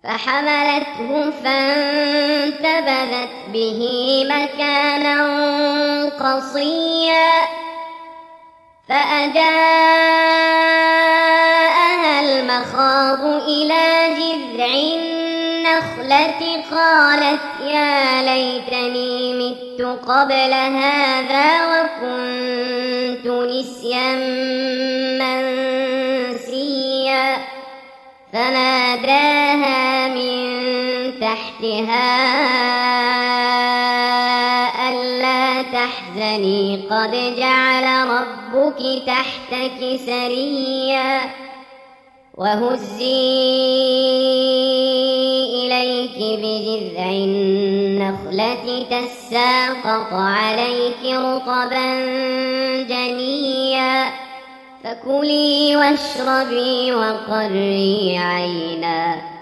فحملته فانتبذت به مكانا قصيا فأجاءها المخاض إلى جذع النخلة قالت يا ليتني مت قبل هذا وكنت نسيا منسيا فناداها من تحتها ألا تحزني قد جعل ربك تحتك سريا وهزي إليك بجذع النخلة تساقط عليك رطبا جنيا فكلي واشربي وقري عينا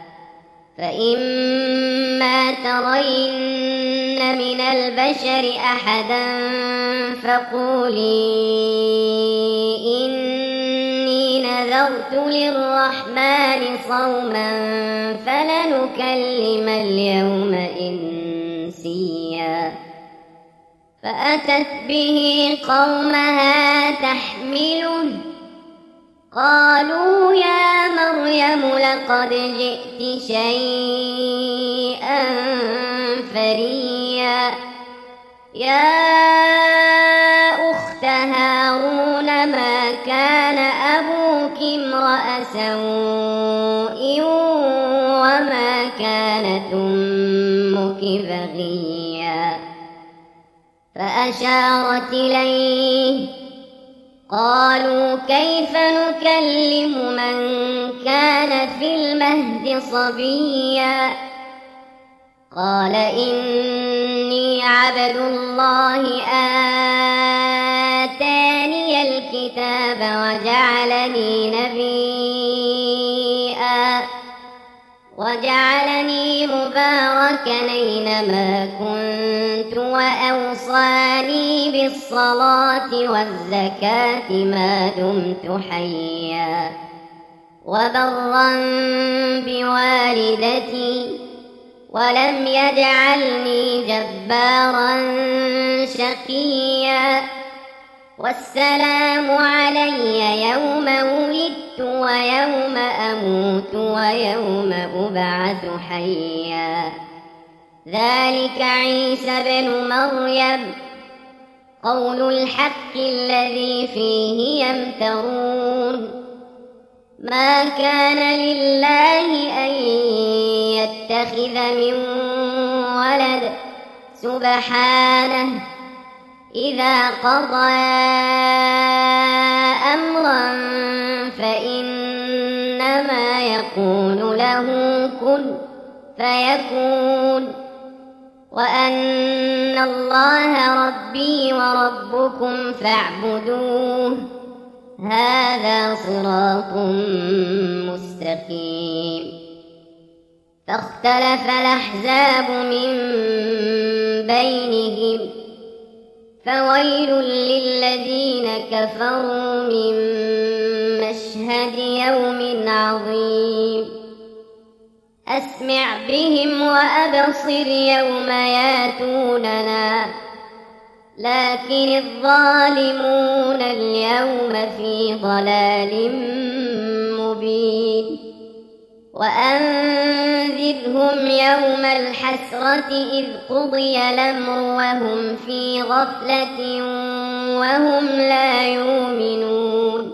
فإما ترين من البشر أحدا فقولي إني نذرت للرحمن صوما فلنكلم اليوم إنسيا فأتت به قومها تحمله قالوا يا مريم لقد جئت شيئا فريا يا أخت هارون ما كان أبوك امرأ سوء وما كانت أمك بغيا فأشارت إليه قالوا كيف نكلم من كان في المهد صبيا قال إني عبد الله آتاني الكتاب وجعلني مباركا أينما كنت وأوصاني بالصلاة والزكاة ما دمت حيا وبرا بوالدتي ولم يجعلني جبارا شقيا والسلام علي يوم ولدت ويوم أموت ويوم أبعث حيا ذلك عيسى بن مريم قول الحق الذي فيه يمترون ما كان لله أن يتخذ من ولد سبحانه إذا قضى أمرا فإنما يقول له كن فيكون وأن الله ربي وربكم فاعبدوه هذا صراط مستقيم فاختلف الأحزاب من بينهم فويل للذين كفروا من مشهد يوم عظيم أسمع بهم وأبصر يوم ياتوننا لكن الظالمون اليوم في ضلال مبين وأنذرهم يوم الحسرة إذ قضي الأمر وهم في غفلة وهم لا يؤمنون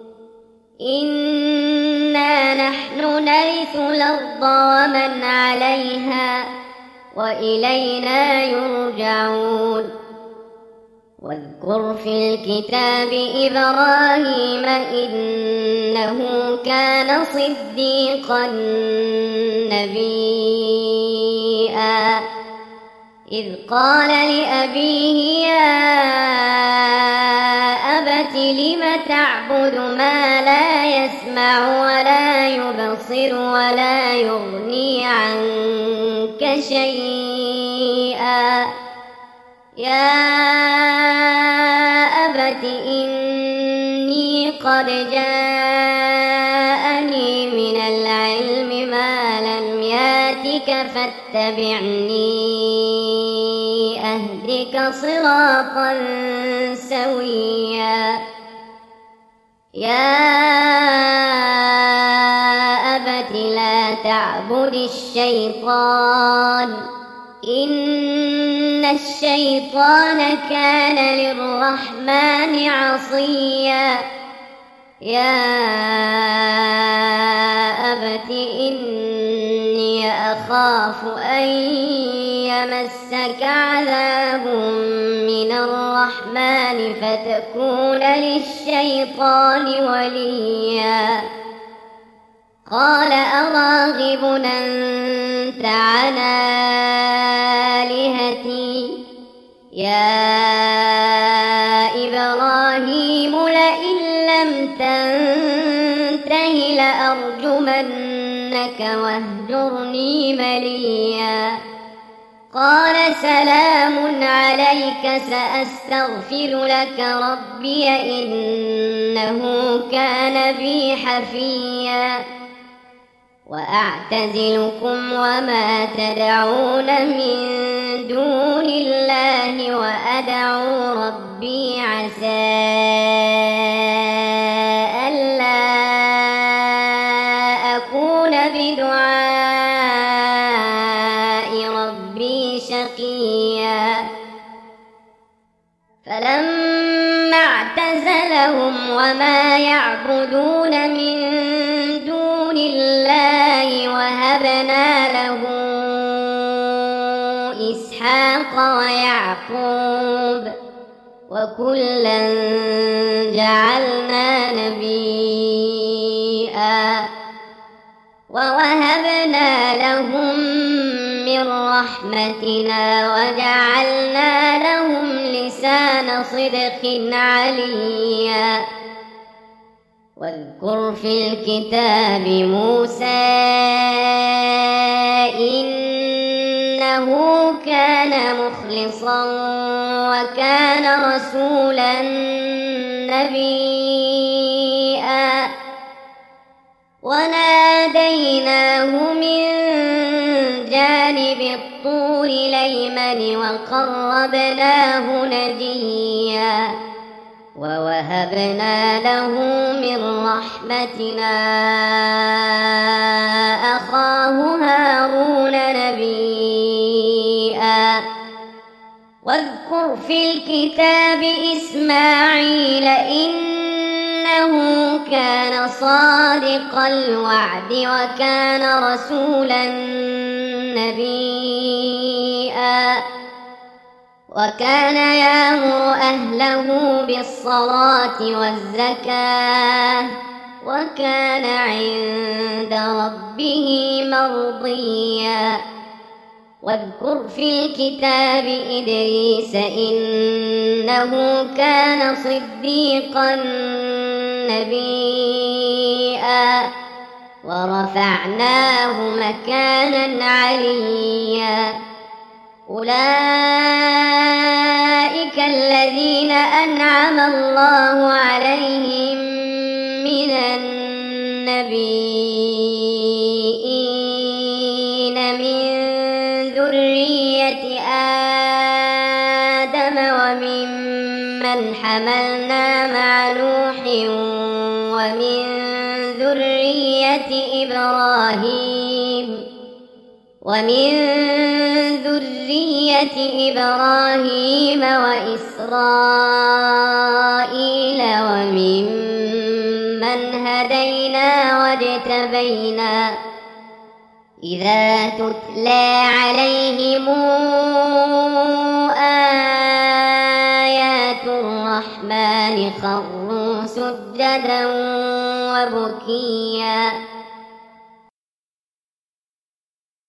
إنا نحن نرث الأرض ومن عليها وإلينا يرجعون واذكر في الكتاب إبراهيم إنه كان صديقا نبيا إذ قال لأبيه يا أبت لم تعبد ما لا يسمع ولا يبصر ولا يغني عنك شيئا يا أبت إني قد جاءني من العلم ما لم ياتك فاتبعني أهدك صراطا سويا يا أبت لا تعبد الشيطان إن الشيطان كان للرحمن عصيا يا أبت إني أخاف أن يمسك عذاب من الرحمن فتكون للشيطان وليا قال أراغب أنت عن آلهتي يا إبراهيم لئن لم تنته لأرجمنك واهجرني مليا قال سلام عليك سأستغفر لك ربي إنه كان بي حفيا وأعتزلكم وما تدعون من دون الله وأدعو ربي عسى ألا أكون بدعاء ربي شقيا فلما اعتزلهم وما يعبدون من دون الله وهبنا له إسحاق ويعقوب وكلا جعلنا نبيا ووهبنا لهم من رحمتنا وجعلنا لهم لسان صدق عليا واذكر في الكتاب موسى إنه كان مخلصا وكان رسولا نبيا وناديناه من جانب الطور الأيمن وقربناه نجيا ووهبنا له من رحمتنا أخاه هارون نبيا واذكر في الكتاب إسماعيل إنه كان صادق الوعد وكان رسولا نبيا وكان يأمر أهله بالصلاة والزكاة وكان عند ربه مرضيا واذكر في الكتاب إدريس إنه كان صديقا نبيا ورفعناه مكانا عليا أولئك الذين أنعم الله عليهم من النبيين من ذرية آدم وممن حملنا مع نوح ومن ذرية إبراهيم وإسرائيل وممن هدينا واجتبينا إذا تتلى عليهم آيات الرحمن خروا سجدا وبكيا